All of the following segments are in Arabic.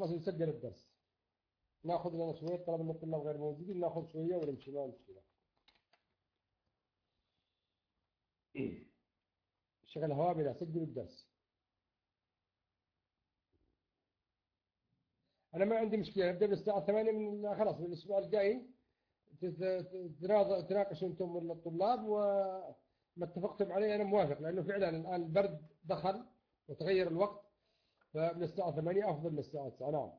خلاص نسجل الدرس. ناخذ لنا شوية، طلب من الطلاب غير موجودين ناخذ شوية ونمشي، ما مشكلة. شغل هواء بلا سجل الدرس. أنا ما عندي مشكلة، نبدأ الساعة 8 من خلاص من الأسبوع الجاي تناقشوا أنتم الطلاب وما اتفقتم عليه أنا موافق، لأنه فعلا الآن البرد دخل وتغير الوقت، فمن الساعة 8 أفضل من الساعة 9. نعم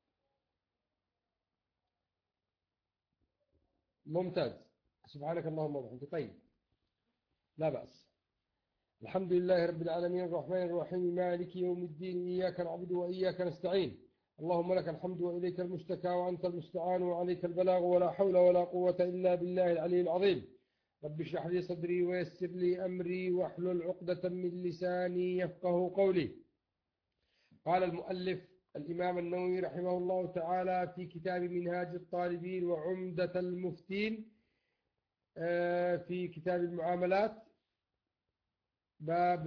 ممتاز، سبحانك اللهم وبحمدك. طيب لا بأس. الحمد لله رب العالمين الرحمن الرحيم مالك يوم الدين، إياك نعبد وإياك نستعين، اللهم لك الحمد وإليك المشتكى وأنت المستعان وعليك البلاغ ولا حول ولا قوة إلا بالله العلي العظيم. رب اشرح لي صدري ويسر لي أمري واحلل عقدة من لساني يفقه قولي. قال المؤلف الإمام النووي رحمه الله تعالى في كتاب منهاج الطالبين وعمدة المفتين في كتاب المعاملات، باب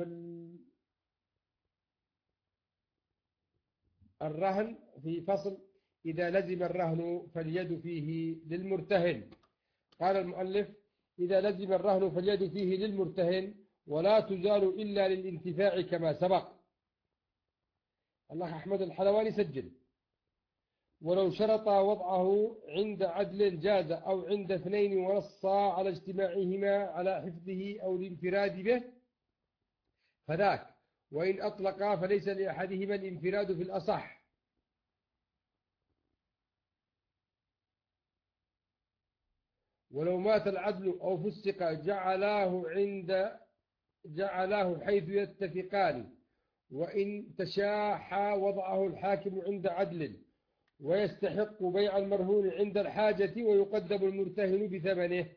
الرهن، في فصل إذا لزم الرهن فاليد فيه للمرتهن. قال المؤلف إذا لزم الرهن فاليد فيه للمرتهن ولا تزال إلا للانتفاع كما سبق. الله أحمد الحلواني سجل: ولو شرط وضعه عند عدل جاز، أو عند اثنين ونصا على اجتماعهما على حفظه أو الانفراد به فذاك، وإن أطلقا فليس لأحدهما الانفراد في الأصح. ولو مات العدل أو فسق جعلاه حيث يتفقان، وإن تشاحا وضعه الحاكم عند عدل، ويستحق بيع المرهون عند الحاجة، ويقدم المرتهن بثمنه،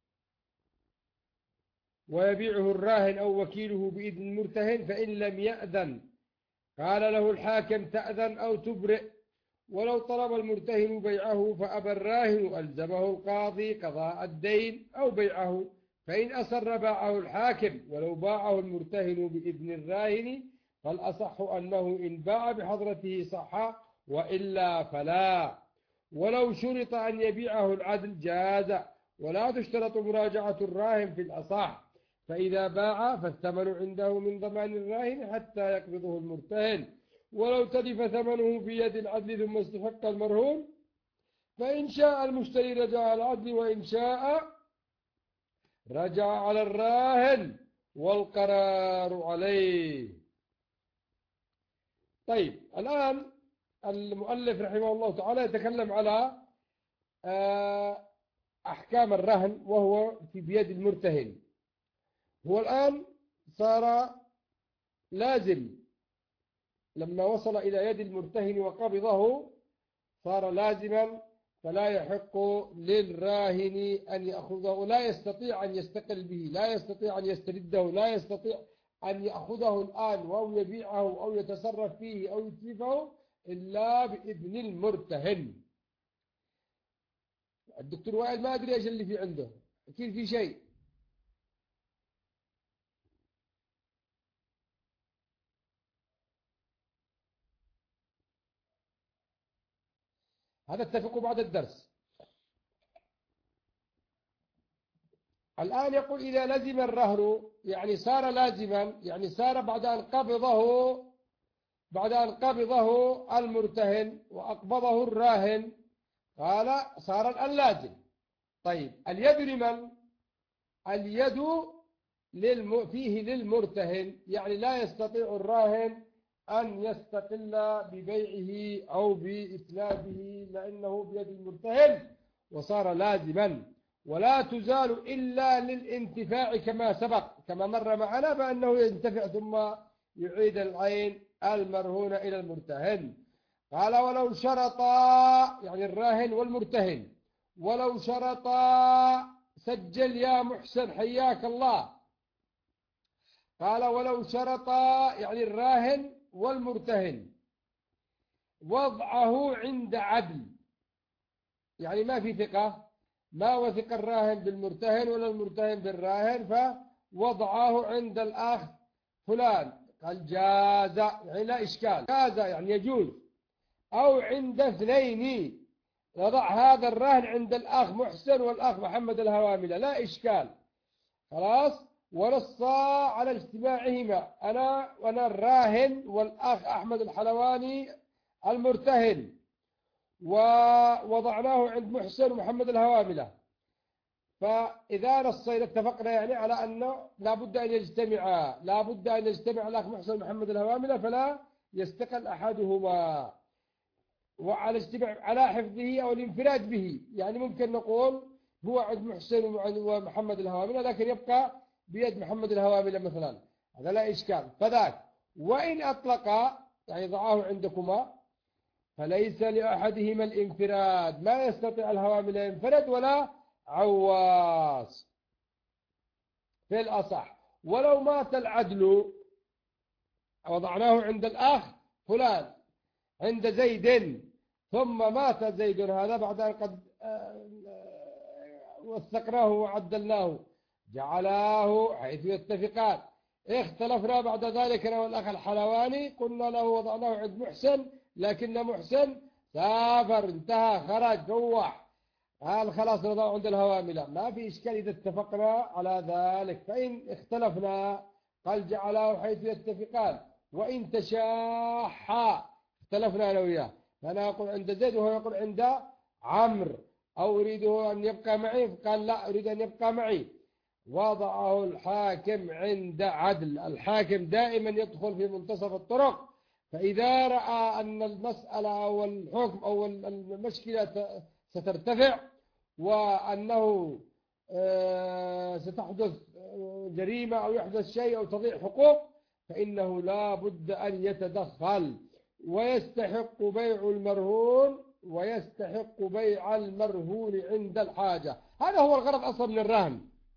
ويبيعه الراهن أو وكيله بإذن المرتهن، فإن لم يأذن قال له الحاكم تأذن أو تبرئ. ولو طلب المرتهن بيعه فأبى الراهن ألزمه القاضي قضاء الدين أو بيعه، فإن أصر باعه الحاكم. ولو باعه المرتهن بإذن الراهن فالأصح أنه إن باع بحضرته صح، وإلا فلا. ولو شرط أن يبيعه العدل جاز، ولا تشترط مراجعة الراهن في الأصح، فإذا باع فالثمن عنده من ضمان الراهن حتى يقبضه المرتهن. ولو تلف ثمنه في يد العدل ثم استحق المرهون، فإن شاء المشتري رجع على العدل، وإن شاء رجع على الراهن والقرار عليه. طيب الآن المؤلف رحمه الله تعالى يتكلم على أحكام الرهن وهو في بيد المرتهن. هو الآن صار لازم، لما وصل إلى يد المرتهن وقبضه صار لازما، فلا يحق للراهن أن يأخذه، لا يستطيع أن يستقل به، لا يستطيع أن يسترده، لا يستطيع أن يأخذه الآن أو يبيعه أو يتصرف فيه أو يتلفه إلا بإذن المرتهن. الدكتور وائل ما أدري إيش اللي في عنده، أكيد في شيء. هذا اتفقوا بعد الدرس. الآن يقول إذا لزم الرهن، يعني صار لازما، يعني صار بعد أن قبضه المرتهن وأقبضه الراهن، قال صار الآن لازم. طيب اليد لمن؟ اليد فيه للمرتهن، يعني لا يستطيع الراهن أن يستقل ببيعه أو بإتلافه لأنه بيد المرتهن وصار لازما. ولا تزال إلا للانتفاع كما سبق، كما مر معنا بأنه ينتفع ثم يعيد العين المرهون إلى المرتهن. قال ولو شرطا، يعني الراهن والمرتهن، ولو شرطا، سجل يا محسن حياك الله. قال ولو شرطا، يعني الراهن والمرتهن، وضعه عند عدل، يعني ما في ثقة، ما وثق الراهن بالمرتهن ولا المرتهن بالراهن، فوضعه عند الأخ فلان، قال جاز، يعني لا إشكال، جاز يعني يجوز أو عند اثنين، نضع هذا الرهن عند الأخ محسن والأخ محمد الهواملة لا إشكال، خلاص. ونص على اجتماعهما، وأنا الراهن والأخ أحمد الحلواني المرتهن، ووضعناه عند محسن ومحمد الهواملة. فإذا نصينا اتفقنا يعني على أنه لا بد أن يجتمعا، لا بد أن يجتمع الأخ محسن ومحمد الهواملة، فلا يستقل أحدهما، وعلى اجتماع على حفظه أو الانفراد به. يعني ممكن نقول هو عند محسن ومحمد الهواملة، لكن يبقى بيد محمد الهواملة مثلا، هذا لا إشكال. فذاك وإن أطلق يعني ضعاه عندكما، فليس لأحدهما الانفراد، ما يستطيع الهواملة ينفرد ولا عواص في الأصح. ولو مات العدل وضعناه عند الأخ فلان عند زيد، ثم مات زيد هذا بعد أن قد وثقناه وعدلناه، جعلاه حيث يتفقان. اختلفنا بعد ذلك أنا والأخ الحلواني، قلنا له وضعناه عند محسن، لكن محسن سافر انتهى خرج روح، قال خلاص نضعه عند الهواملة، ما في إشكال إذا اتفقنا على ذلك. فإن اختلفنا قال جعلاه حيث يتفقان. وإن تشاحا اختلفنا أنا وياه، فأنا أقول عند زيد وهو يقول عند عمرو، أو أريده أن يبقى معي، فقال لا أريد أن يبقى معي، وضعه الحاكم عند عدل. الحاكم دائما يدخل في منتصف الطرق، فإذا رأى أن المسألة أو الحكم أو المشكلة سترتفع وأنه ستحدث جريمة أو يحدث شيء أو تضيع حقوق، فإنه لا بد أن يتدخل، ويستحق بيع المرهون ويستحق بيع المرهون عند الحاجة. هذا هو الغرض أصلا من الرهن.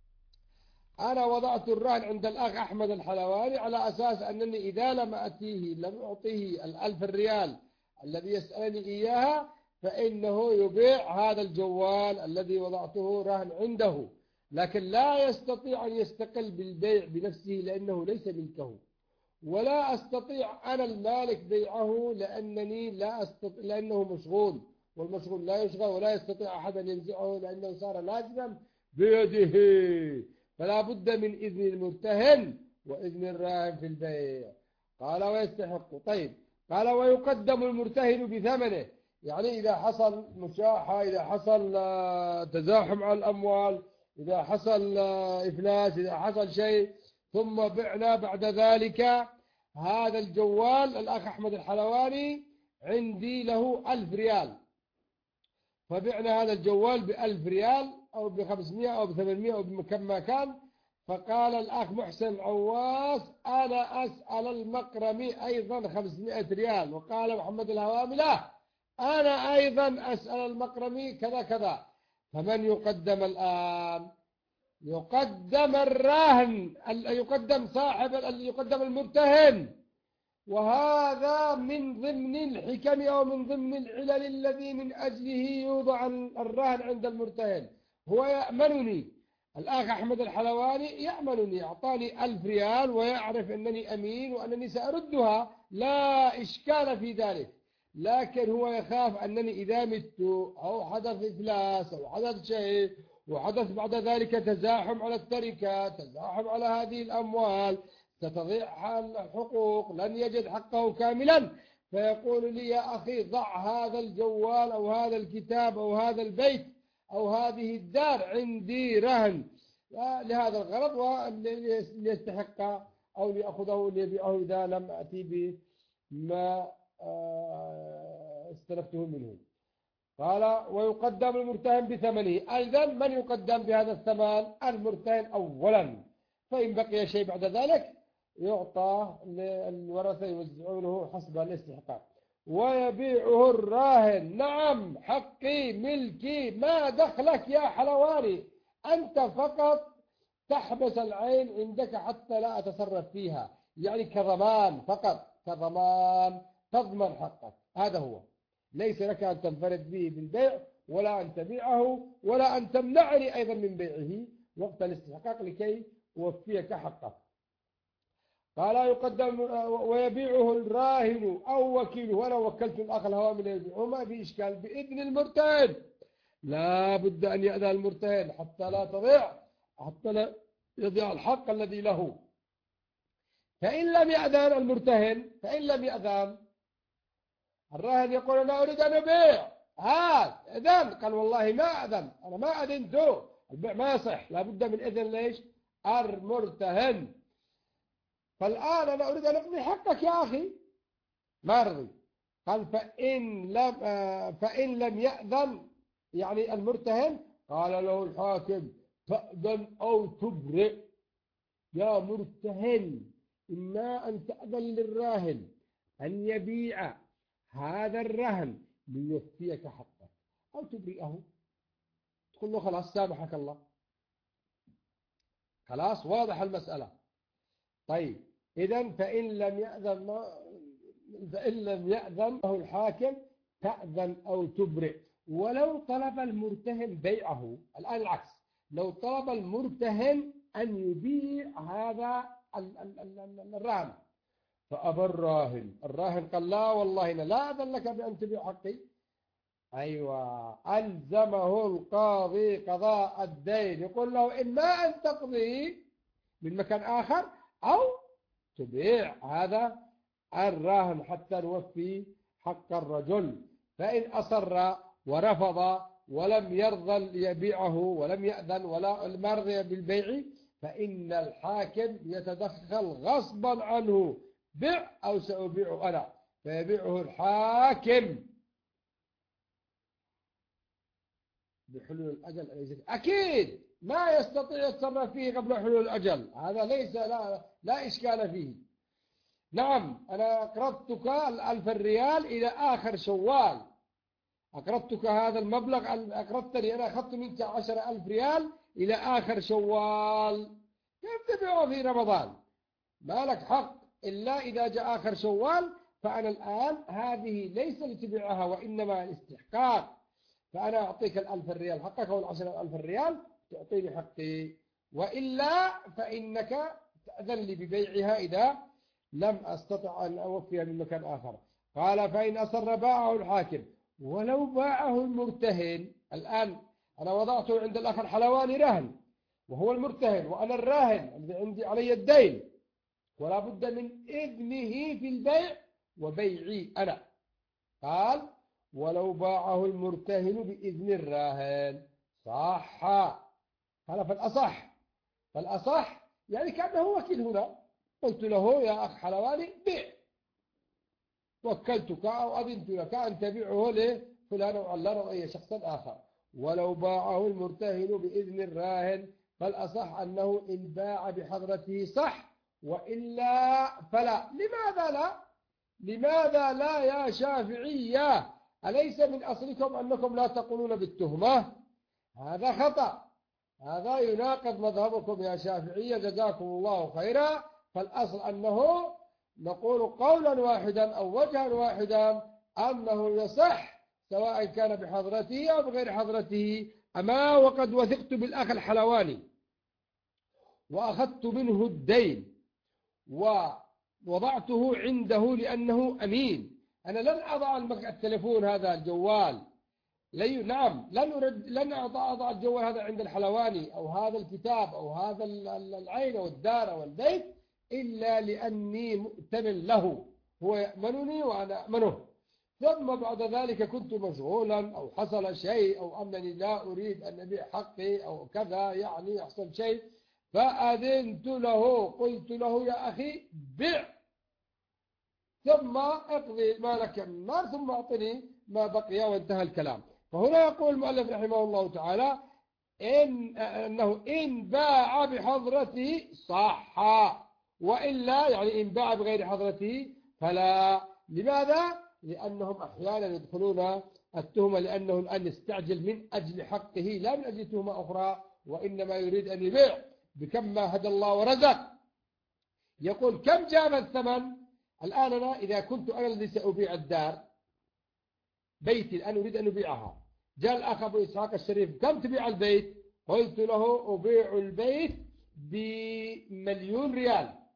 أنا وضعت الرهن عند الأخ أحمد الحلواني على أساس أنني إذا لم أعطيه 1000 ريال الذي يسألني إياها، فإنه يبيع هذا الجوال الذي وضعته رهن عنده، لكن لا يستطيع أن يستقل بالبيع بنفسه لأنه ليس ملكه، ولا أستطيع أنا المالك بيعه لأنني لا أستطيع، لأنه مشغول، والمشغول لا يشغل ولا يستطيع أحد أن ينزعه لأنه صار لازما بيده. فلا بد من إذن المرتهن وإذن الراهن في البيع. قال ويستحق. طيب قال ويقدم المرتهن بثمنه، يعني إذا حصل مشاحة، إذا حصل تزاحم على الأموال، إذا حصل إفلاس، إذا حصل شيء، ثم بعنا بعد ذلك هذا الجوال، الأخ أحمد الحلواني عندي له 1000 ريال، فبعنا هذا الجوال ب1000 ريال أو ب500 أو ب800 أو بكم ما كان. فقال الأخ محسن العواص أنا أسأل المقرمي أيضا 500 ريال، وقال محمد الهواملة أنا أيضا أسأل المقرمي كذا كذا. فمن يقدم الآن؟ يقدم الراهن، يقدم يقدم المرتهن، وهذا من ضمن الحكم أو من ضمن العلل الذي من أجله يوضع الرهن عند المرتهن. هو يأمنني، الأخ أحمد الحلواني يأمنني، أعطاني 1000 ريال ويعرف أنني أمين وأنني سأردها، لا إشكال في ذلك، لكن هو يخاف أنني إذا مت أو حدث إفلاس أو حدث شيء وحدث بعد ذلك تزاحم على التركة، تزاحم على هذه الأموال، ستضيع الحقوق، لن يجد حقه كاملا، فيقول لي يا أخي ضع هذا الجوال أو هذا الكتاب أو هذا البيت أو هذه الدار عندي رهن لهذا الغرض، وليستحق أو ليأخذه ليبيعه إذا لم أتي بما استلفته منه. قال ويقدم المرتهن بثمنه. أيضا من يقدم بهذا الثمن؟ المرتهن أولا، فإن بقي شيء بعد ذلك يعطى للورثة يوزعونه حسب الاستحقاق. ويبيعه الراهن. نعم حقي ملكي، ما دخلك يا حلواني، أنت فقط تحبس العين عندك حتى لا أتصرف فيها، يعني كضمان فقط، كضمان تضمن حقك، هذا هو. ليس لك أن تنفرد به بالبيع ولا أن تبيعه ولا أن تمنعني أيضا من بيعه وقت الاستحقاق لكي أوفيك حقك. قال يقدم ويبيعه الراهن أو وكيله، وأنا وكلت الأخ الهوامل يبيعه، ما في إشكال بإذن المرتهن. لا بد أن يأذن المرتهن حتى لا تضيع، حتى لا يضيع الحق الذي له. فإن لم يأذن المرتهن، فإن لم يأذن الراهن يقول أنا أريد أن أبيع، أذن، قال والله ما أذن، أنا ما أذنته، البيع ما يصح، لا بد من إذن ليش؟ المرتهن. فالآن أنا أريد أن أقضي حقك يا أخي، ما رضي. قال فإن لم يأذن يعني المرتهن، قال له الحاكم تأذن أو تبرئ. يا مرتهن، إما أن تأذن للراهن أن يبيع هذا الرهن ليوفيك حقك، أو تبرئه، تقول له خلاص سامحك الله، خلاص واضح المسألة. طيب إذن فإن لم يأذن له الحاكم تأذن أو تبرئ. ولو طلب المرتهن بيعه، الآن العكس، لو طلب المرتهن أن يبيع هذا الرهن فأبى الراهن قال لا والله أنا لا أذن لك بأن تبيع حقي، أيوة، ألزمه القاضي قضاء الدين، يقول له إما أن تقضي من مكان آخر أو تبيع هذا الراهن حتى نوفي حق الرجل. فإن أصر ورفض ولم يرضى يبيعه ولم يأذن ولا مرضي بالبيع، فإن الحاكم يتدخل غصبا عنه، بيع أو سأبيع أنا، فيبيعه الحاكم بحلول الأجل. أكيد ما يستطيع يتصرف فيه قبل حلول الأجل، هذا ليس لا إشكال فيه. نعم أنا أقرضتك 1000 ريال إلى آخر شوال، أقرضتك هذا المبلغ، أقرضتني أنا، أخذت منك 10,000 ريال إلى آخر شوال، كيف تبيعه في رمضان؟ ما لك حق إلا إذا جاء آخر شوال. فأنا الآن هذه ليس لتبيعها وإنما الاستحقاق، فأنا أعطيك 1000 ريال حقك أو 10,000 ريال تعطيني حقي، وإلا فإنك تأذن لي ببيعها إذا لم أستطع أن أوفيها من مكان آخر. قال فإن أصر باعه الحاكم، ولو باعه المرتهن. الآن أنا وضعته عند الأخ الحلواني رهن وهو المرتهن وأنا الراهن عندي علي الدين، ولا بد من إذنه في البيع وبيعي أنا. قال ولو باعه المرتهن بإذن الراهن صح. قال فالأصح يعني كأنه وكيل هنا، قلت له يا أخ حلواني بيع، وكلتك أو أذنت لك أن تبيعه لفلان أو علان أو أي شخص آخر. ولو باعه المرتهن بإذن الراهن فالأصح أنه إن باع بحضرته صح، وإلا فلا. لماذا لا يا شافعية؟ أليس من أصلكم أنكم لا تقولون بالتهمة؟ هذا خطأ، هذا يناقض مذهبكم يا شافعية، جزاكم الله خيرا. فالأصل أنه نقول قولا واحدا أو وجها واحدا أنه يصح سواء كان بحضرته أو بغير حضرته. أما وقد وثقت بالأخ الحلواني وأخذت منه الدين ووضعته عنده لأنه أمين، أنا لن أضع التلفون هذا الجوال، نعم لن أضع الجوال هذا عند الحلواني أو هذا الكتاب أو هذا العين أو الدار أو البيت إلا لأني مؤتمن له، هو يأمنني وأنا أأمنه. ثم بعد ذلك كنت مشغولا أو حصل شيء أو أنني لا أريد أن أبيع حقي أو كذا، يعني يحصل شيء، فأذنت له، قلت له يا أخي بيع ثم اقضي ما لك من النار ثم أعطني ما بقي، وانتهى الكلام. فهنا يقول المؤلف رحمه الله تعالى أنه إن باع بحضرته صح، وإلا يعني إن باع بغير حضرته فلا. لماذا؟ لأنهم أحيانا يدخلون التهمة لأنه الآن يستعجل من أجل حقه لا من أجل تهمة أخرى، وإنما يريد أن يبيع بكم ما هدى الله ورزق. يقول كم جاب الثمن؟ الآن أنا إذا كنت أنا الذي سأبيع الدار بيتي الآن أريد أن أبيعها، جاء الأخ أبو إسحاق الشريف كم تبيع البيت؟ قلت له أبيع البيت ب1,000,000 ريال.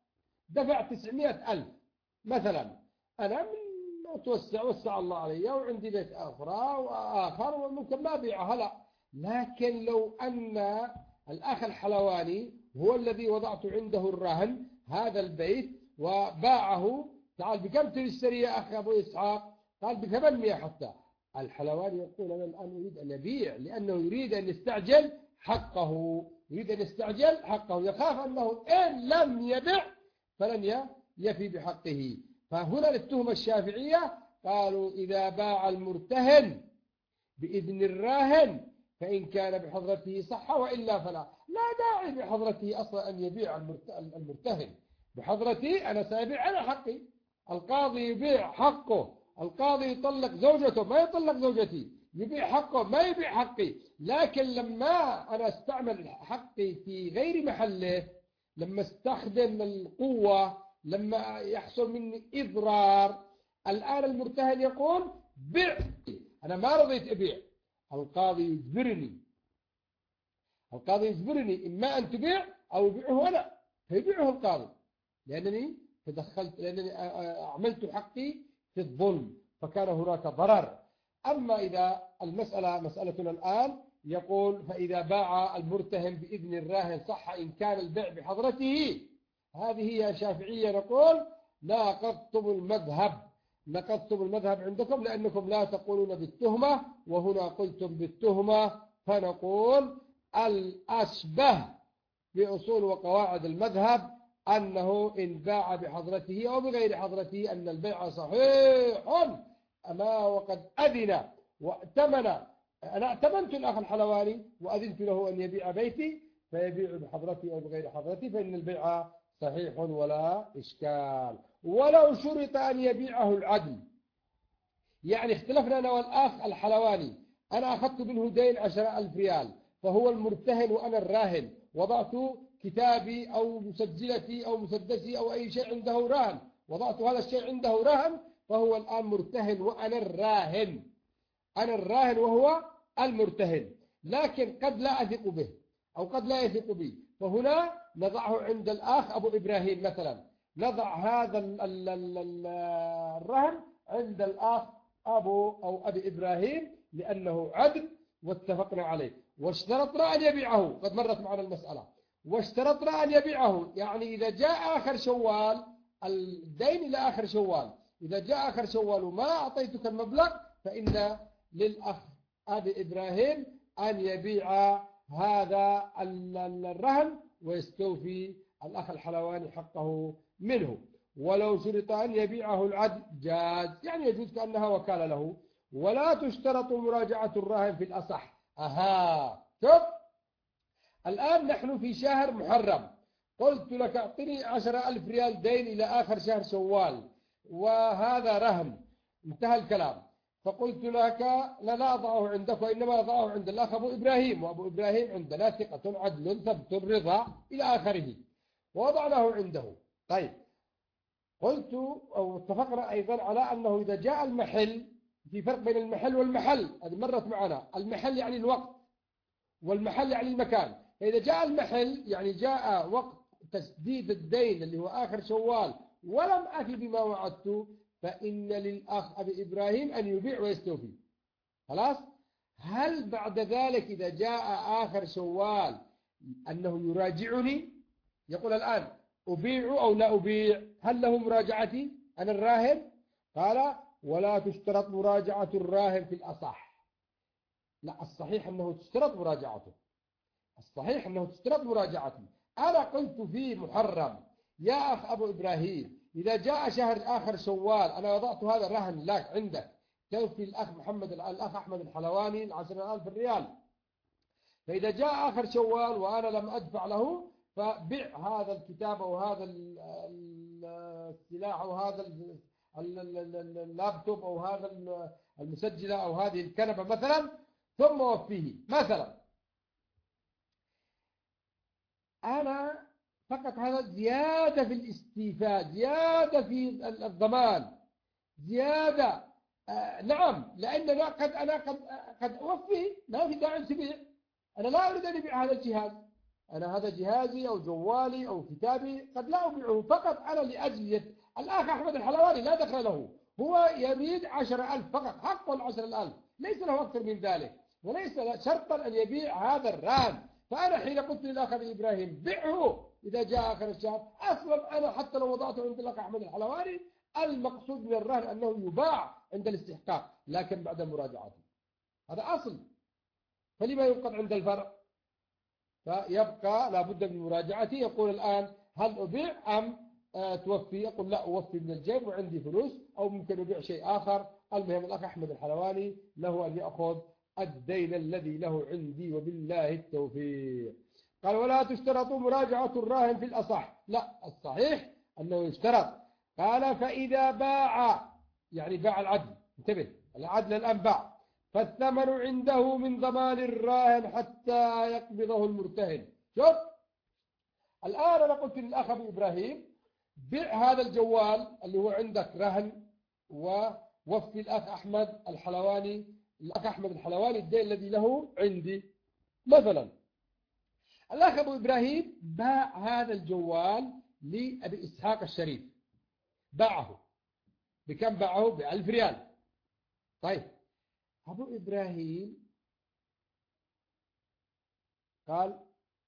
دفع 900,000 مثلا، أنا من وسع الله علي وعندي بيت وآخر وممكن ما أبيعه هلا. لكن لو أن الأخ الحلواني هو الذي وضعت عنده الرهن هذا البيت وباعه، تعال بكم تشتري يا أخي أبو إسحاق؟ قال ب800 حتى. الحلواني يقول أنا الآن أريد أن أبيع، لأنه يريد أن يستعجل حقه، يريد أن يستعجل حقه، يخاف أنه إن لم يبع فلن يفي بحقه. فهنا للتهمة الشافعية قالوا إذا باع المرتهن بإذن الراهن فإن كان بحضرته صح وإلا فلا. لا داعي بحضرته أصلا أن يبيع المرتهن بحضرتي، أنا سأبيع أنا حقي. القاضي يبيع حقه، القاضي يطلق زوجته ما يطلق زوجتي، يبيع حقه ما يبيع حقي. لكن لما أنا استعمل حقي في غير محله، لما استخدم القوة، لما يحصل مني إضرار، الآن المرتهن يقول بيع، أنا ما رضيت أبيع، القاضي يجبرني إما أن تبيع أو يبيعه أنا، فيبيعه القاضي لأنني تدخلت، لأنني عملت حقي في الظلم، فكان هناك ضرر. أما إذا المسألة مسألتنا الآن يقول فإذا باع المرتهن بإذن الراهن صح إن كان البيع بحضرته، هذه يا شافعية نقول ناقضتم المذهب عندكم، لأنكم لا تقولون بالتهمة وهنا قلتم بالتهمة. فنقول الأشبه بأصول وقواعد المذهب أنه إن باع بحضرته أو بغير حضرته أن البيع صحيح، أما وقد أذن وأتمن. أنا أتمنت الأخ الحلواني وأذنت له أن يبيع بيتي، فيبيع بحضرتي أو بغير حضرتي، فإن البيع صحيح ولا إشكال. ولو شرط أن يبيعه العدل، يعني اختلفنا أنا والأخ الحلواني، أنا أخذت منه دين 10,000 ريال، فهو المرتهن وأنا الراهن، وضعت كتابي أو مسجلتي أو مسدسي أو أي شيء عنده رهن، وضعت هذا الشيء عنده رهن، فهو الآن مرتهن وأنا الراهن، أنا الراهن وهو المرتهن. لكن قد لا أثق به أو قد لا يثق بي، فهنا نضعه عند الأخ أبو إبراهيم مثلا، نضع هذا الرهن عند الأخ أبي إبراهيم لأنه عدل واتفقنا عليه، واشترطنا أن يبيعه، قد مرت معنا المسألة، واشترطنا أن يبيعه، يعني إذا جاء آخر شوال، الدين إلى آخر شوال، إذا جاء آخر شوال وما أعطيتك المبلغ فإن للأخ أبي إبراهيم أن يبيع هذا الرهن ويستوفي الأخ الحلواني حقه منه. ولو شرط أن يبيعه العدل جاز، يعني يجوز كأنها وكالة له. ولا تشترط مراجعة الراهن في الأصح. شوف الآن نحن في شهر محرم، قلت لك أعطني 10,000 ريال دين إلى آخر شهر شوال، وهذا رهن، انتهى الكلام. فقلت لك لا أضعه عندك وإنما أضعه عند الأخ أبو إبراهيم، وأبو إبراهيم عندنا ثقة عدل ثبت رضا إلى آخره، ووضعناه عنده. طيب قلت أو اتفقنا أيضا على أنه إذا جاء المحل، في فرق بين المحل والمحل، هذه مرت معنا، المحل يعني الوقت والمحل يعني المكان. فإذا جاء المحل يعني جاء وقت تسديد الدين اللي هو آخر شوال ولم أفي بما وعدت، فإن للأخ أبي إبراهيم أن يبيع ويستوفي. خلاص؟ هل بعد ذلك إذا جاء آخر شوال أنه يراجعني، يقول الآن أبيع أو لا أبيع، هل له مراجعتي أنا الراهن؟ قال ولا تشترط مراجعة الراهن في الأصح. لا، الصحيح أنه تشترط مراجعته، الصحيح أنه تشترط مراجعتي. أنا قلت في محرم يا أخ أبو إبراهيم إذا جاء شهر آخر شوال أنا وضعت هذا الرهن لك عندك، توفي الأخ أحمد الحلواني 10,000 ريال، فإذا جاء آخر شوال وأنا لم أدفع له، فبيع هذا الكتاب أو هذا السلاح أو هذا اللابتوب أو هذا المسجلة أو هذه الكنبة مثلا، ثم وفيه مثلا. أنا فقط هذا زيادة في الاستيفاء، زيادة في الضمان، زيادة. نعم، لأن أنا قد أوفي، ما في داعي تبيع، أنا لا أريد أن أبيع هذا الجهاز، أنا هذا جهازي أو جوالي أو كتابي قد لا أبيعه، فقط أنا لأجل الأخ أحمد الحلواني لا دخل له، هو يريد 10,000 فقط، حقه 10,000، ليس له أكثر من ذلك، وليس شرطا أن يبيع هذا الرهن. فأنا حين قلت للأخ إبراهيم بيعه إذا جاء آخر الشهر، أصلا أنا حتى لو وضعته عند الأخ أحمد الحلواني المقصود من الرهن أنه يباع عند الاستحقاق، لكن بعد مراجعته، هذا أصل. فلما ينقض عند الفرع؟ فيبقى لابد من مراجعته. يقول الآن هل أبيع أم توفي؟ يقول لا، أوفي من الجيب وعندي فلوس، أو ممكن أبيع شيء آخر. المهم الأخ أحمد الحلواني له أن يأخذ الدين الذي له عندي، وبالله التوفيق. قال ولا تشترط مراجعة الراهن في الأصح. لا، الصحيح أنه يشترط. قال فإذا باع، يعني باع العدل، انتبه، العدل الآن باع، فالثمن عنده من ضمان الراهن حتى يقبضه المرتهن. شوف الآن أنا قلت للأخ أبو إبراهيم بيع هذا الجوال اللي هو عندك رهن، ووفي الأخ أحمد الحلواني، الأخ أحمد الحلواني الدين الذي له عندي. مثلا الأخ أبو إبراهيم باع هذا الجوال لأبي إسحاق الشريف، باعه بكم؟ باعه ب1000 ريال. طيب أبو إبراهيم قال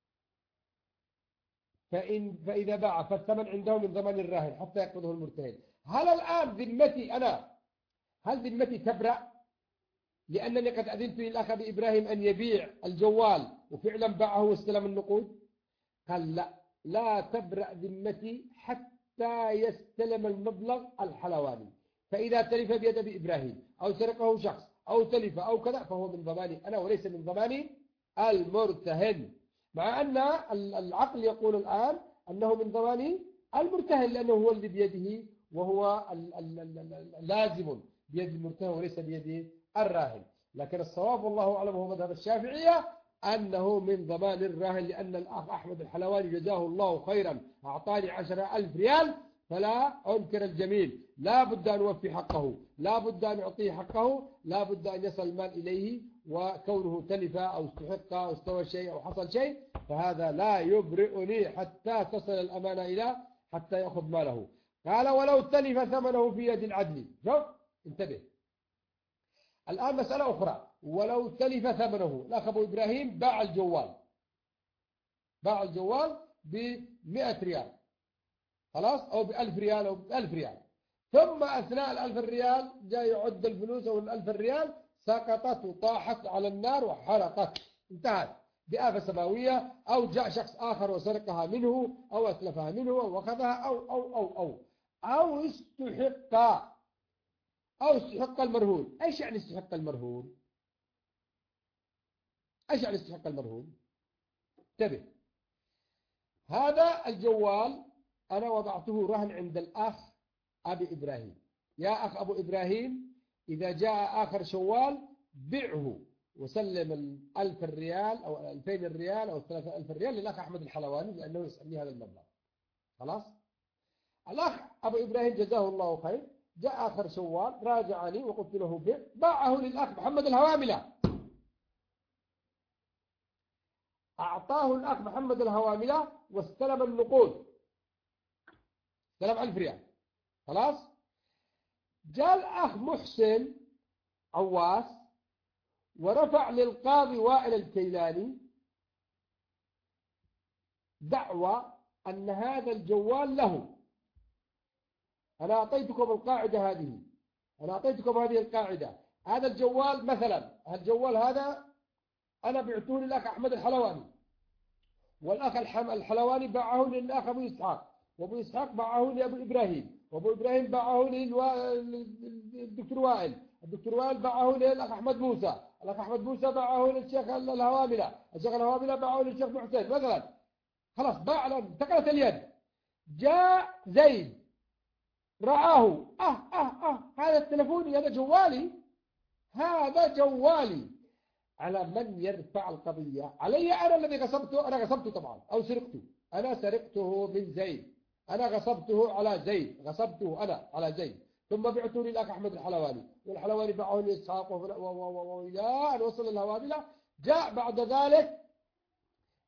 فإذا باع فالثمن عنده من ضمان الراهن حتى يقبضه المرتهن. هل الآن ذمتي أنا، هل ذمتي تبرأ لأنني قد أذنت للأخ أبي إبراهيم أن يبيع الجوال وفعلا باعه واستلم النقود؟ قال لا، لا تبرأ ذمتي حتى يستلم المبلغ الحلواني. فإذا تلف بيد أبي إبراهيم أو سرقه شخص أو تلف أو كذا فهو من ضماني أنا وليس من ضماني المرتهن، مع أن العقل يقول الآن أنه من ضمان المرتهن لأنه هو اللي بيده، وهو لازم بيد المرتهن وليس بيد الراهن. لكن الصواب والله أعلم هو مذهب الشافعية أنه من ضمان الراهن، لأن الأخ أحمد الحلواني جزاه الله خيرا أعطاني 10,000 ريال، فلا أنكر الجميل، لا بد أن أوفي حقه، لا بد أن أعطيه حقه، لا بد أن يصل المال إليه. وكونه تلف أو استحق أو استوى شيء أو حصل شيء فهذا لا يبرئني حتى تصل الأمانة إلى حتى يأخذ ماله. قال ولو تلف ثمنه في يد العدل. شوف انتبه الآن مسألة أخرى، ولو تلف ثمنه، الأخ أبو إبراهيم باع الجوال، باع الجوال ب100 ريال خلاص، أو ب1000 ريال أو ب1000 ريال، ثم أثناء 1000 ريال جاء يعد الفلوس أو 1000 ريال سقطت وطاحت على النار وحرقت، انتهت بآفة سماوية، أو جاء شخص آخر وسرقها منه أو أتلفها منه أو أخذها أو استحق المرهون. ايش يعني استحق المرهون؟ ايش يعني استحق المرهون؟ انتبه، هذا الجوال انا وضعته رهن عند الاخ ابي ابراهيم، يا اخ ابو ابراهيم اذا جاء اخر شوال بيعه وسلم 1000 ريال او 2000 ريال او 3000 ريال للاخ احمد الحلواني لانه يسألني هذا المبلغ. خلاص الاخ ابو ابراهيم جزاه الله خير جاء آخر شوال راجعني وقلت له بيع، باعه للأخ محمد الهواملة، أعطاه الأخ محمد الهواملة واستلم النقود، استلم 1000 ريال. خلاص جاء الأخ محسن عواس ورفع للقاضي وائل الكيلاني دعوى أن هذا الجوال له. أنا أعطيتكم القاعدة هذه، أنا أعطيتكم هذه القاعدة، هذا الجوال مثلا، الجوال هذا أنا بعته للأخ أحمد الحلواني، والأخ الحلواني باعه للأخ أبو إسحاق، وأبو إسحاق باعه لأبو إبراهيم، وأبو إبراهيم باعه للدكتور وائل، الدكتور وائل باعه للأخ أحمد موسى، الأخ أحمد موسى باعه للشيخ الهواملة، الشيخ الهواملة باعه للشيخ محسن مثلا. خلاص باع، انتقلت اليد. جاء زيد رآه هذا التلفوني، هذا جوالي، هذا جوالي، على من يرفع القضية؟ علي أنا الذي غصبته، أنا غصبته طبعا أو سرقته، أنا سرقته من زيد، أنا غصبته على زيد، غصبته أنا على زيد، ثم بعته للأخ أحمد الحلواني، والحلواني باعه لإسحاق وإلى أن وصل الهواملة. جاء بعد ذلك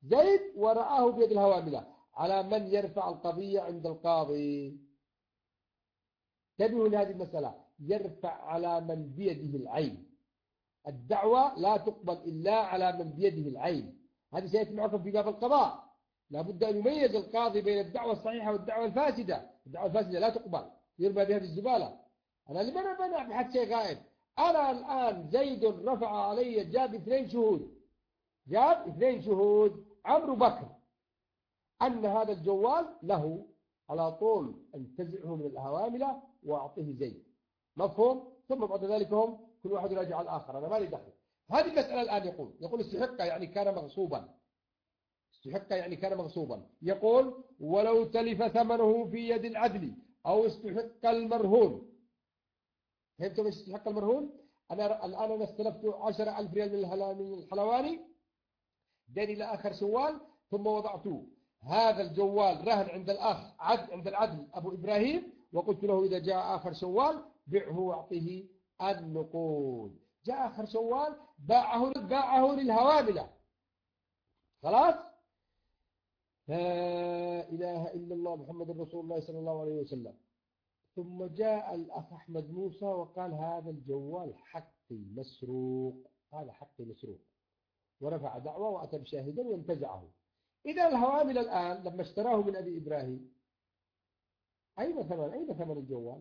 زيد ورآه بيد الهواملة. على من يرفع القضية عند القاضي؟ انتبهوا لهذه المسألة، يرفع على من بيده العين. الدعوة لا تقبل إلا على من بيده العين. هذا سيأتي معكم في باب القضاء. لابد أن يميز القاضي بين الدعوة الصحيحة والدعوة الفاسدة. الدعوة الفاسدة لا تقبل، يرمى بها في الزبالة. أنا اللي بنع بحد شيء غائب. أنا الآن زيد رفع علي، جاب 2 شهود، جاب 2 شهود عمرو بكر أن هذا الجوال له، على طول انتزعه من الهواملة وأعطيه زيد. مفهوم؟ ثم بعد ذلك هم كل واحد يراجع الآخر، أنا ما لي دخل. هذه المسألة الآن يقول استحق يعني كان مغصوبا. استحق يعني كان مغصوبا. يقول ولو تلف ثمنه في يد العدل أو استحق المرهون. فهمتم ايش استحق المرهون؟ الآن أنا استلفت 10,000 ريال من الحلواني، داني إلى آخر شوال، ثم وضعت هذا الجوال رهن عند الأخ عند العدل أبو إبراهيم، وقلت له إذا جاء آخر شوال بيعه واعطيه النقود. جاء آخر شوال باعه للهواملة. خلاص؟ لا إله إلا الله محمد رسول الله صلى الله عليه وسلم. ثم جاء الأخ أحمد موسى وقال هذا الجوال حقي مسروق، هذا حقي مسروق، ورفع دعوة وأتى بشاهدا وانتزعه. إذا الهوامل الآن لما اشتراه من أبي إبراهيم أين ثمن الجوال؟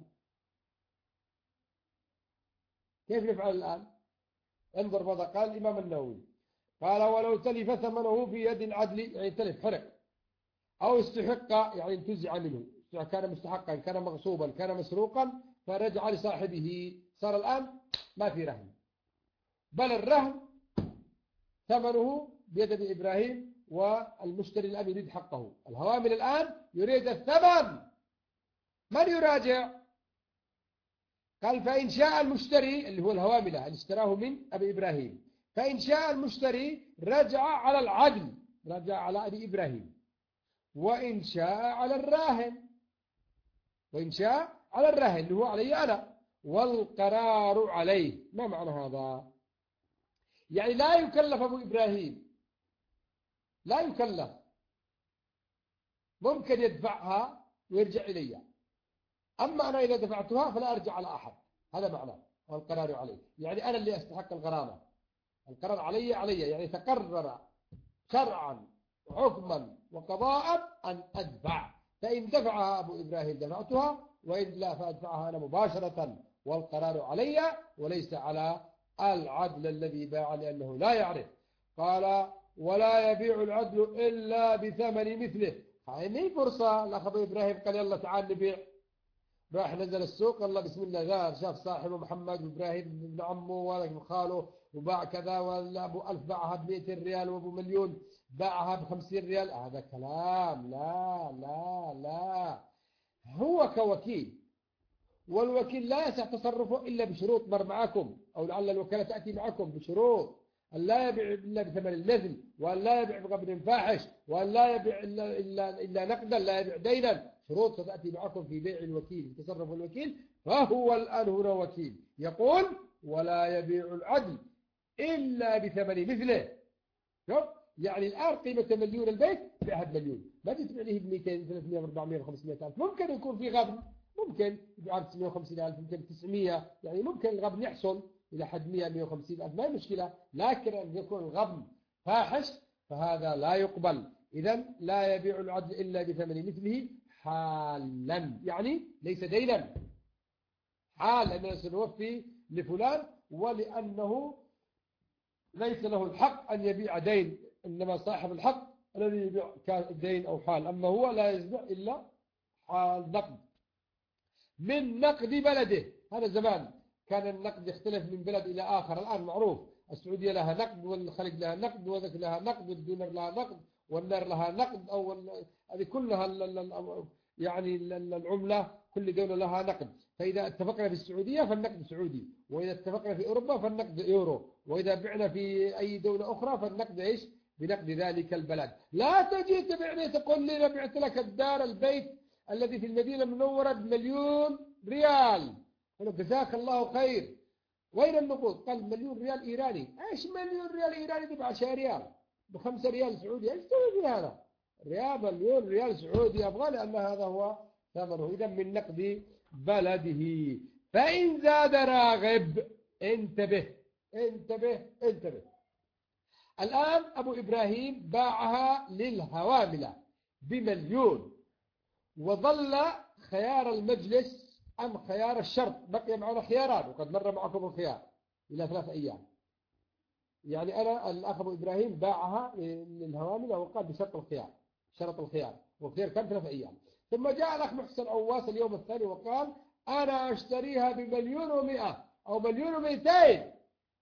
كيف نفعل الآن؟ انظر ماذا قال الإمام النووي، قال ولو تلف ثمنه في يد العدل، يعني تلف حرق، أو استحق يعني انتزع منه، كان مستحقا، كان مغصوبا، كان مسروقا، فرجع لصاحبه، صار الآن ما في رهن، بل الرهن ثمنه بيد أبي إبراهيم، والمشتري الآن يريد حقه. الهوامل الآن يريد الثمن، من يراجع؟ قال فإن شاء المشتري اللي هو الهواملة اللي اشتراه من أبي إبراهيم، فإن شاء المشتري رجع على العدل، رجع على أبي إبراهيم، وإن شاء على الراهن، وإن شاء على الراهن اللي هو علي أنا، والقرار عليه. ما معنى هذا؟ يعني لا يكلف أبو إبراهيم، لا يكلف، ممكن يدفعها ويرجع إلي، أما أنا إذا دفعتها فلا أرجع على أحد. هذا معناه والقرار عليه، يعني أنا اللي أستحق الغرامة، القرار علي يعني تقرر شرعا حكما وقضاء أن أدفع، فإن دفعها أبو إبراهيم دفعتها، وإن لا فأدفعها أنا مباشرة، والقرار علي وليس على العدل الذي باع لأنه لا يعرف. قال ولا يبيع العدل إلا بثمن مثله. هاي فرصة الأخ أبو إبراهيم قال يلا تعال نبيع، راح نزل السوق، الله بسم الله ذا شاف صاحبه محمد وإبراهيم ابن عمه ولا خاله وباع كذا، ولا أبو 1000 باعها ب200 ريال، وأبو مليون باعها ب50 ريال. هذا كلام لا لا لا. هو كوكيل، والوكيل لا يسع تصرفه إلا بشروط، مر معكم أو لعل الوكالة تأتي معكم بشروط، أن لا يبيع إلا بثمن المثل، وأن لا يبيع بقبض فاحش، وأن لا يبيع إلا نقدا، لا يبيع دينا. شروط ستأتي معكم في بيع الوكيل، في تصرف الوكيل. فهو الآن هنا وكيل يقول ولا يبيع العدل إلا بثمن مثله. شوف يعني الآن قيمة مليون البيت بيعها بمليون، ما تبيع له ب 200 300 400 500 ألف. ممكن يكون في غبن، ممكن يبيعها ب 950 ألف، ممكن 900، يعني ممكن الغبن يحصل إلى حد 100 150 ألف، ما هي مشكلة. لكن أن يكون الغبن فاحش فهذا لا يقبل. إذا لا يبيع العدل إلا بثمن مثله حالا، يعني ليس دينا، حال أننا سنوفي لفلان، ولأنه ليس له الحق أن يبيع دين، إنما صاحب الحق الذي يبيع دين أو حال، أما هو لا يبيع إلا حال نقد من نقد بلده. هذا زمان كان النقد يختلف من بلد إلى آخر، الآن معروف السعودية لها نقد، والخليج لها نقد، وذاك لها نقد، والدينار لها نقد، والنار لها نقد، أو هذه كلها يعني العملة كل دولة لها نقد. فإذا اتفقنا في السعودية فالنقد سعودي، وإذا اتفقنا في أوروبا فالنقد يورو، وإذا بعنا في أي دولة أخرى فالنقد إيش؟ بنقد ذلك البلد. لا تجي تبعني تقول لي بعت لك الدار البيت الذي في المدينة المنورة ب1,000,000 ريال، قالوا جزاك الله خير، وين النقود؟ قال 1,000,000 ريال إيراني. إيش 1,000,000 ريال إيراني دي ب10 ريال؟ ب5 ريال سعودي ايش تسوي بهذا؟ مليون ريال سعودي أبغى، لأن هذا هو ثمنه. إذا من نقد بلده. فإن زاد راغب، انتبه انتبه انتبه. الآن أبو إبراهيم باعها للهواملة ب1,000,000، وظل خيار المجلس أم خيار الشرط. بقي معنا خياران، وقد مر معكم الخيار إلى 3 أيام. يعني أنا الأخ أبو إبراهيم باعها للهواملة وقال بشرط الخيار، شرط الخيار، والخيار كان 3 أيام. ثم جاء الأخ محسن عواس اليوم الثاني وقال أنا أشتريها ب1,100,000 أو 1,200,000.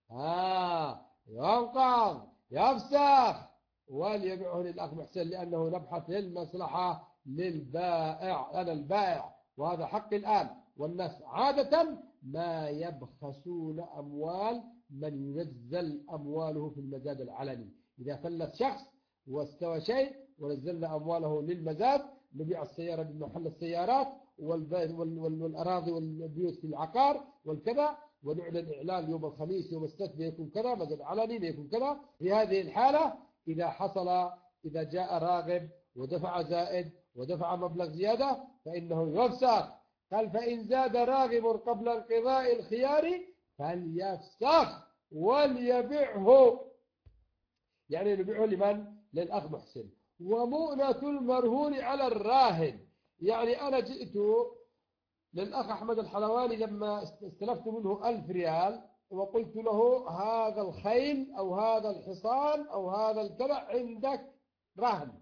ينقض يفسخ وليبيعه للأخ محسن، لأنه نبحث للمصلحة للبائع. أنا البائع وهذا حقي الآن. والناس عادة ما يبخسون أموال من ينزل أمواله في المزاد العلني. إذا فلت شخص واستوى شيء ونزلنا أمواله للمزاد، نبيع السيارة بمحل السيارات والأراضي والبيوت في العقار والكذا، ونعلن إعلان يوم الخميس يوم السبت بيكون كذا، مزاد علني بيكون كذا. في هذه الحالة إذا جاء راغب ودفع زائد ودفع مبلغ زيادة فإنه يفسخ. قال فإن زاد راغب قبل انقضاء الخيار فليفسخ وليبيعه. يعني نبيعه لمن؟ للأخ محسن. ومؤنة المرهون على الراهن، يعني أنا جئت للأخ أحمد الحلواني لما استلفت منه 1000 ريال وقلت له هذا الخيل أو هذا الحصان أو هذا الكذا عندك رهن.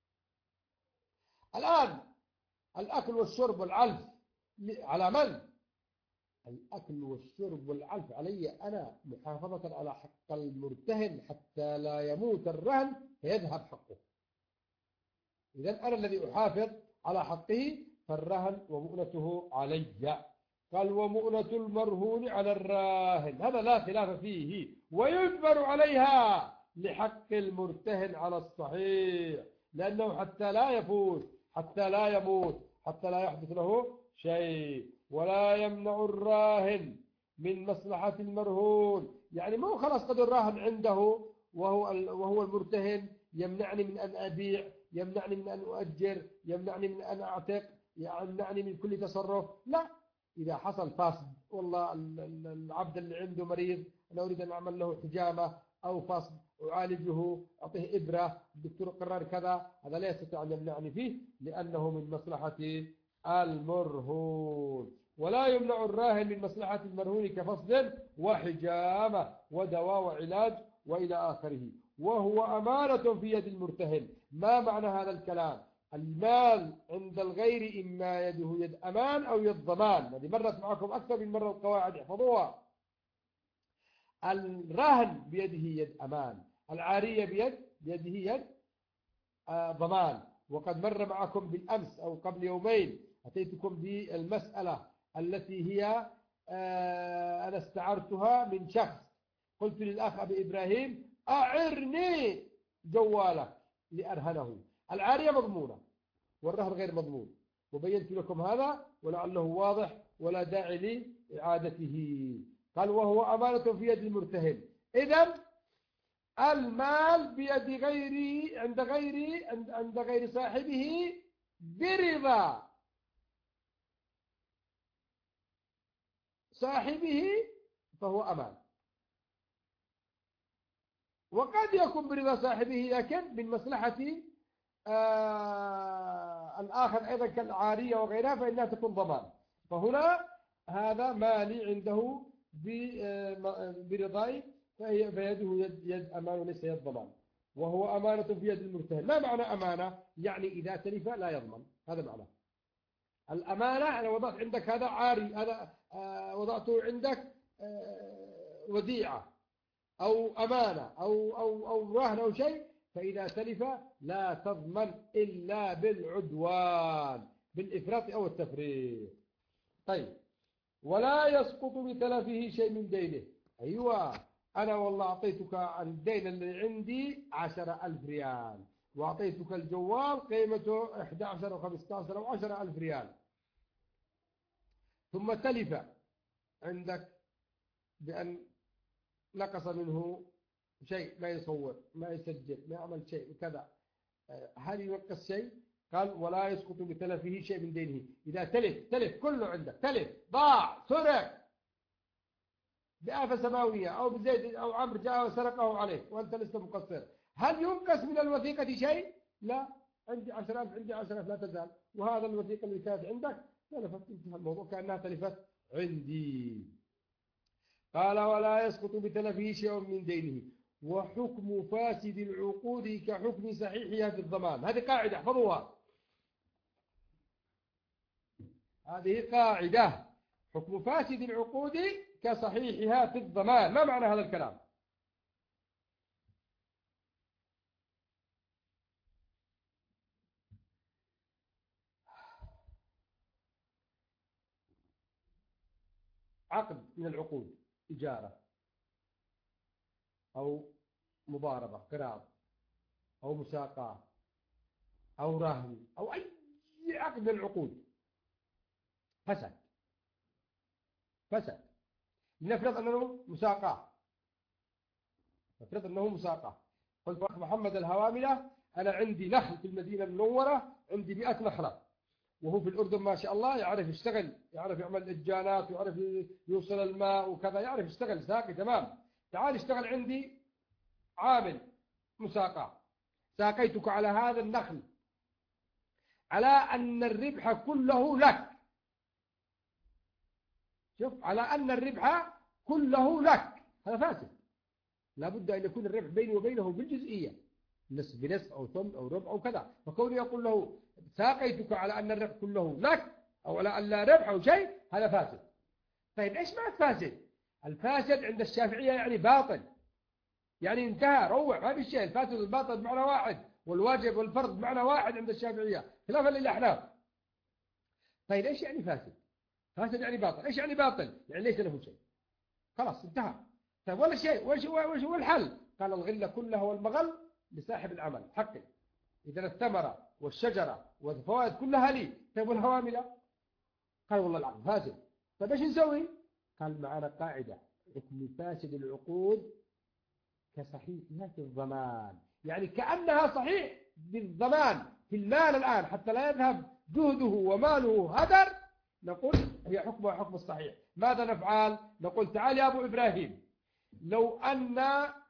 الآن الأكل والشرب والعلف على من؟ الأكل والشرب والعلف علي أنا، محافظة على حق المرتهن حتى لا يموت الرهن فيذهب حقه. إذن أنا الذي أحافظ على حقه، فالرهن ومؤنته علي. قال ومؤنة المرهون على الراهن، هذا لا خلاف فيه، ويجبر عليها لحق المرتهن على الصحيح، لأنه حتى لا يفوت، حتى لا يموت، حتى لا يحدث له شيء. ولا يمنع الراهن من مصلحة المرهون، يعني مو خلاص قد الراهن عنده وهو المرتهن يمنعني من أن أبيع، يمنعني من أن أؤجر، يمنعني من أن أعتق، يمنعني من كل تصرف. لا، إذا حصل فاسد، والله العبد اللي عنده مريض أنا أريد أن أعمل له حجامة أو فاسد أعالجه، أعطيه إبرة، الدكتور قرر كذا، هذا لا يستطيع أن يمنعني فيه لأنه من مصلحة المرهون. ولا يمنع الراهن من مصلحة المرهون كفصل وحجامة ودواء وعلاج وإلى آخره. وهو أمانة في يد المرتهن. ما معنى هذا الكلام؟ المال عند الغير إما يده يد أمان أو يد ضمان. هذه مرت معكم أكثر من مرة القواعد، احفظوها. الرهن بيده يد أمان، العارية بيده يد ضمان. وقد مر معكم بالأمس أو قبل يومين أتيتكم بالمسألة التي هي أنا استعرتها من شخص، قلت للأخ أبي إبراهيم أعرني جوالك لأرهنه. العارية مضمونة والرهن غير مضمون، وبينت لكم هذا ولعله واضح ولا داعي لإعادته. قال وهو أمانة في يد المرتهن. إذن المال بيد غيري عند غير صاحبه برضا صاحبه فهو أمان، وقد يكون برضا صاحبه لكن من مصلحة الآخر أيضا كالعارية وغيرها فإنها تكون ضمان. فهنا هذا مالي عنده برضاي فيده يد أمان وليس يد ضمان. وهو أمانة في يد المرتهن. ما معنى أمانة؟ يعني إذا تلف لا يضمن، هذا معنى الأمانة. أنا وضعت عندك هذا عاري، هذا وضعته عندك وديعة أو أمانة أو رهن أو شيء، فإذا تلف لا تضمن إلا بالعدوان، بالإفراط أو التفريط. طيب، ولا يسقط بتلفه شيء من دينه. أيوة، أنا والله أعطيتك الدين اللي عندي 10,000 ريال، وأعطيتك الجوال قيمته 11 أو 15 أو 10,000 ريال، ثم تلف عندك بأن نقص منه شيء، ما يصور، ما يسجل، ما يعمل شيء وكذا، هل ينقص شيء؟ قال ولا يسقط بتلفه شيء من دينه. إذا تلف كله عندك، تلف ضاع سرق بآفة سماوية أو بزيد أو عمرو جاء وسرقه عليك وأنت لست مقصر، هل ينقص من الوثيقة شيء؟ لا. عندي 10,000 عندي 10,000 لا تزال، وهذا الوثيقة اللي كانت عندك تلفت، انتهى الموضوع كأنها تلفت عندي. قال ولا يسقط بتلفه شيء من دينه. وحكم فاسد العقود كحكم صحيحها في الضمان. هذه قاعدة احفظوها، هذه قاعدة. حكم فاسد العقود كصحيحها في الضمان. ما معنى هذا الكلام؟ عقد من العقود، إجارة أو مضاربة قراض أو مساقاة أو رهن أو أي عقد من العقود فسد. لنفرض أنه مساقاة، نفرض أنه مساقاة. قلت أخ محمد الهواملة أنا عندي نخل في المدينة المنورة، عندي 100 نخلة، وهو في الأردن ما شاء الله يعرف يشتغل، يعرف يعمل إجانات ويعرف يوصل الماء وكذا، يعرف يشتغل ساقي تمام. تعال اشتغل عندي عامل مساقاة، ساقيتك على هذا النخل على أن الربح كله لك. شوف، على أن الربح كله لك، هذا فاسد. لابد أن يكون الربح بيني وبينه بالجزئية، نصف بنصف أو ثمن أو ربع أو كذا. فكوني يقول له ساقيتك على أن الربح كله لك أو على أن لا ربح أو شيء، هذا فاسد. طيب إيش معنى فاسد؟ الفاسد عند الشافعية يعني باطل، يعني انتهى روح، ما في شيء. الفاسد والباطل بمعنى واحد، والواجب والفرض بمعنى واحد عند الشافعية خلافا للأحناف. طيب إيش يعني فاسد؟ فاسد يعني باطل. إيش يعني باطل؟ يعني ليس له شيء، خلاص انتهى. طيب ولا شيء، وش هو الحل؟ قال الغلة كلها والمغل لصاحب العمل حقي، إذا الثمرة والشجرة والفوائد كلها لي. طيب والهوامل؟ قال والله العقد فاسد. طيب ايش نسوي؟ قال معنا قاعدة: حكم فاسد العقود كصحيحها في الضمان. يعني كأنها صحيح بالضمان في المال الآن حتى لا يذهب جهده وماله هدر، نقول هي حكمها حكم الصحيح. ماذا نفعل؟ نقول تعال يا أبو إبراهيم، لو أن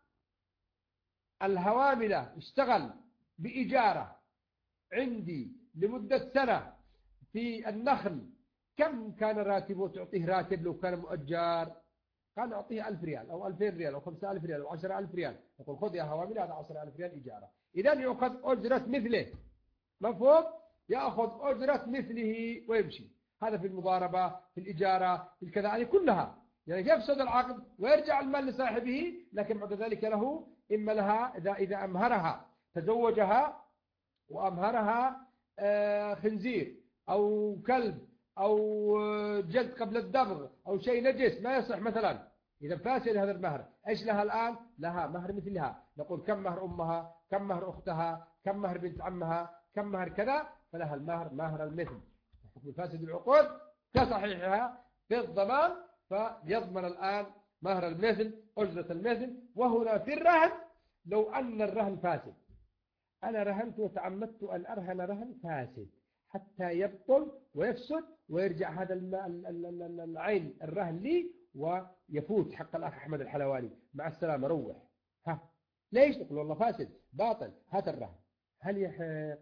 الهواملة اشتغل بإجارة عندي لمدة سنة في النخل، كم كان راتبه؟ تعطيه راتب لو كان مؤجر؟ قال أعطيه 1000 ريال أو 2000 ريال أو 5000 ريال أو 10000 ريال. يقول خذ يا هوامل هذا 10000 ريال إجارة، إذا يأخذ أجرة مثله. مفهوم؟ يأخذ أجرة مثله ويمشي. هذا في المضاربة، في الإجارة، في الكذا، يعني كلها يعني يفسد العقد ويرجع المال لصاحبه، لكن بعد ذلك له إما لها إذا أمهرها تزوجها وأمهرها خنزير أو كلب أو جلد قبل الدبغ أو شيء نجس ما يصح مثلا، إذا فاسد هذا المهر. إيش لها الآن؟ لها مهر مثلها. نقول كم مهر أمها، كم مهر أختها، كم مهر بنت عمها، كم مهر كذا، فلها المهر مهر المثل. حكم فاسد العقود كصحيحها في الضمان، فيضمن الآن مهر المثل، أجرة المثل. وهنا في الرهن، لو أن الرهن فاسد، أنا رهنت وتعمدت أن أرهن رهن فاسد حتى يبطل ويفسد ويرجع هذا العين الرهن لي ويفوت حق الأخ أحمد الحلواني، مع السلامة روح. ها ليش؟ نقول والله فاسد باطل، هات الرهن. هل يحق؟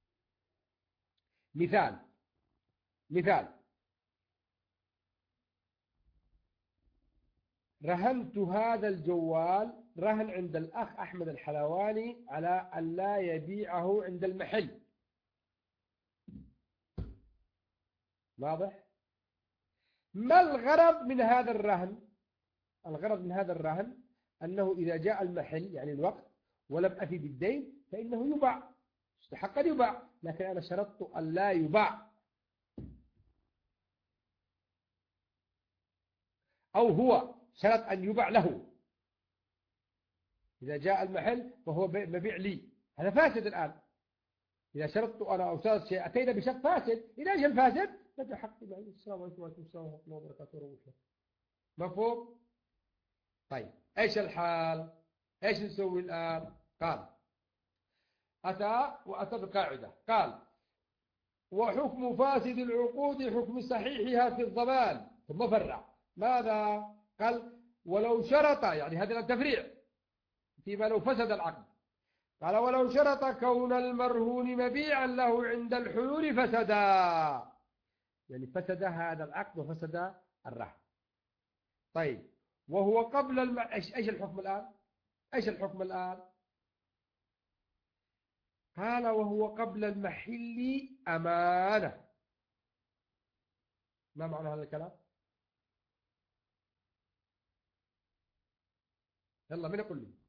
مثال رهنت هذا الجوال رهن عند الأخ أحمد الحلواني على أن لا يبيعه عند المحل. واضح؟ ما الغرض من هذا الرهن؟ الغرض من هذا الرهن أنه إذا جاء المحل يعني الوقت ولم أفي بالدين فإنه يباع، استحق أن يباع، لكن أنا شرطت أن لا يباع، أو هو شرط أن يباع له. إذا جاء المحل فهو مبيع لي، هذا فاسد الآن. إذا شرطت أنا أو شرط شيء أتينا بشرط فاسد، إذا جاء الفاسد فجأة حقي معي. السلام عليكم ورحمة الله وبركاته. مفهوم؟ طيب إيش الحال؟ إيش نسوي الآن؟ قال وأتى بقاعدة، قال وحكم فاسد العقود حكم صحيحها في الضمان، ثم فرع ماذا؟ قال ولو شرط، يعني هذا التفريع فيما لو فسد العقد، قال ولو شرط كون المرهون مبيعا له عند الحلول فسدا، يعني فسد هذا العقد وفسد الرهن. طيب وهو قبل إيش الحكم الآن؟ إيش الحكم الآن؟ قال وهو قبل المحل أمانة. ما معنى هذا الكلام؟ يلا من يقول لي؟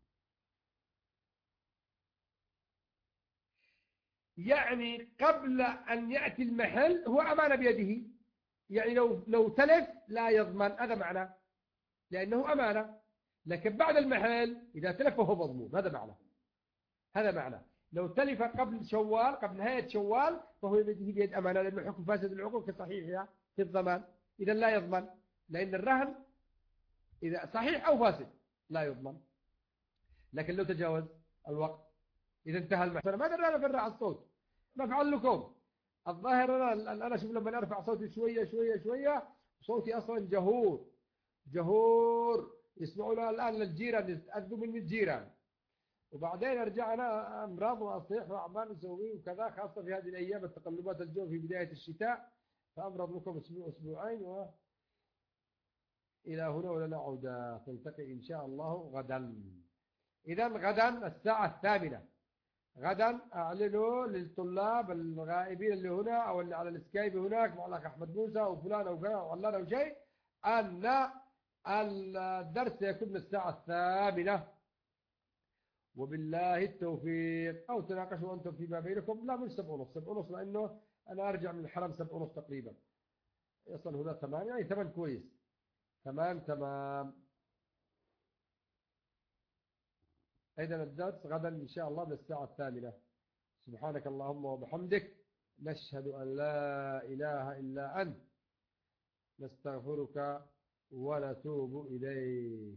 يعني قبل أن يأتي المحل هو أمانة بيده، يعني لو تلف لا يضمن، هذا معنى، لأنه أمانة. لكن بعد المحل إذا تلف فهو مضمون، هذا معنى، هذا معنى. لو تلف قبل شوال، قبل نهاية شوال، فهو بيده بيد أمانة، لأنه حكم فاسد العقود كصحيحها في الضمان، إذا لا يضمن، لأن الرهن إذا صحيح أو فاسد لا يضمن. لكن لو تجاوز الوقت، إذا انتهى المحل، ما درنا نفرع الصوت، نفعل لكم الظاهر. أنا شوف لما أرفع صوتي شوية شوية شوية، صوتي أصلا جهور جهور، يسمعونا الآن للجيران، يتأذوا من الجيران، وبعدين أرجع أنا أمراض وأصيح وأعمال نسوي وكذا، خاصة في هذه الأيام التقلبات الجو في بداية الشتاء، فأمرض لكم أسبوع أسبوعين وإلى هنا ولنا عودة. نلتقي إن شاء الله غدا. إذا غدا الساعة 8 غدا أعلنوا للطلاب الغائبين اللي هنا أو اللي على السكايب هناك مع الأخ أحمد موسى وفلان وعلان وشيء، أن الدرس سيكون من الساعة 8، وبالله التوفيق. أو تناقشوا أنتم فيما بينكم، لا مش 7:30، 7:30 لأنه أنا أرجع من الحرم 7:30 تقريبا، يصل هنا 8، يعني 8 كويس، تمام. إذن الدرس غدا إن شاء الله من الساعة 8. سبحانك اللهم وبحمدك، نشهد أن لا إله إلا أنت، نستغفرك ونتوب إليك.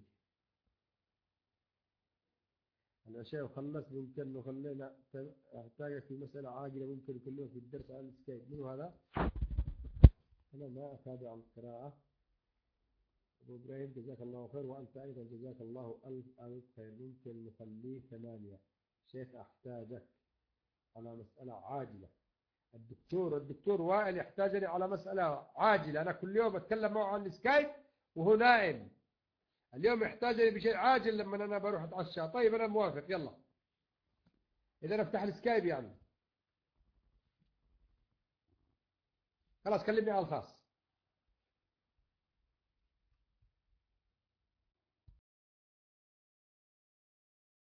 الأشياء خلص، ممكن نخلينا أحتاجك في مسألة عاجلة، ممكن كلهم في الدرس على السكايب. منو هذا؟ أنا ما أتابع القراءة. أبو إبراهيم جزاك الله خير، وأنت أيضا جزاك الله ألف خير. ممكن نخليه 8. شيخ أحتاجك على مسألة عاجلة. الدكتور وائل يحتاجني على مسألة عاجلة، أنا كل يوم أتكلم معه عن السكايب وهو نائم، اليوم يحتاجني بشيء عاجل لما أنا بروح أتعشى. طيب أنا موافق، يلا إذا نفتح السكايب يعني، خلاص كلمني على الخاص.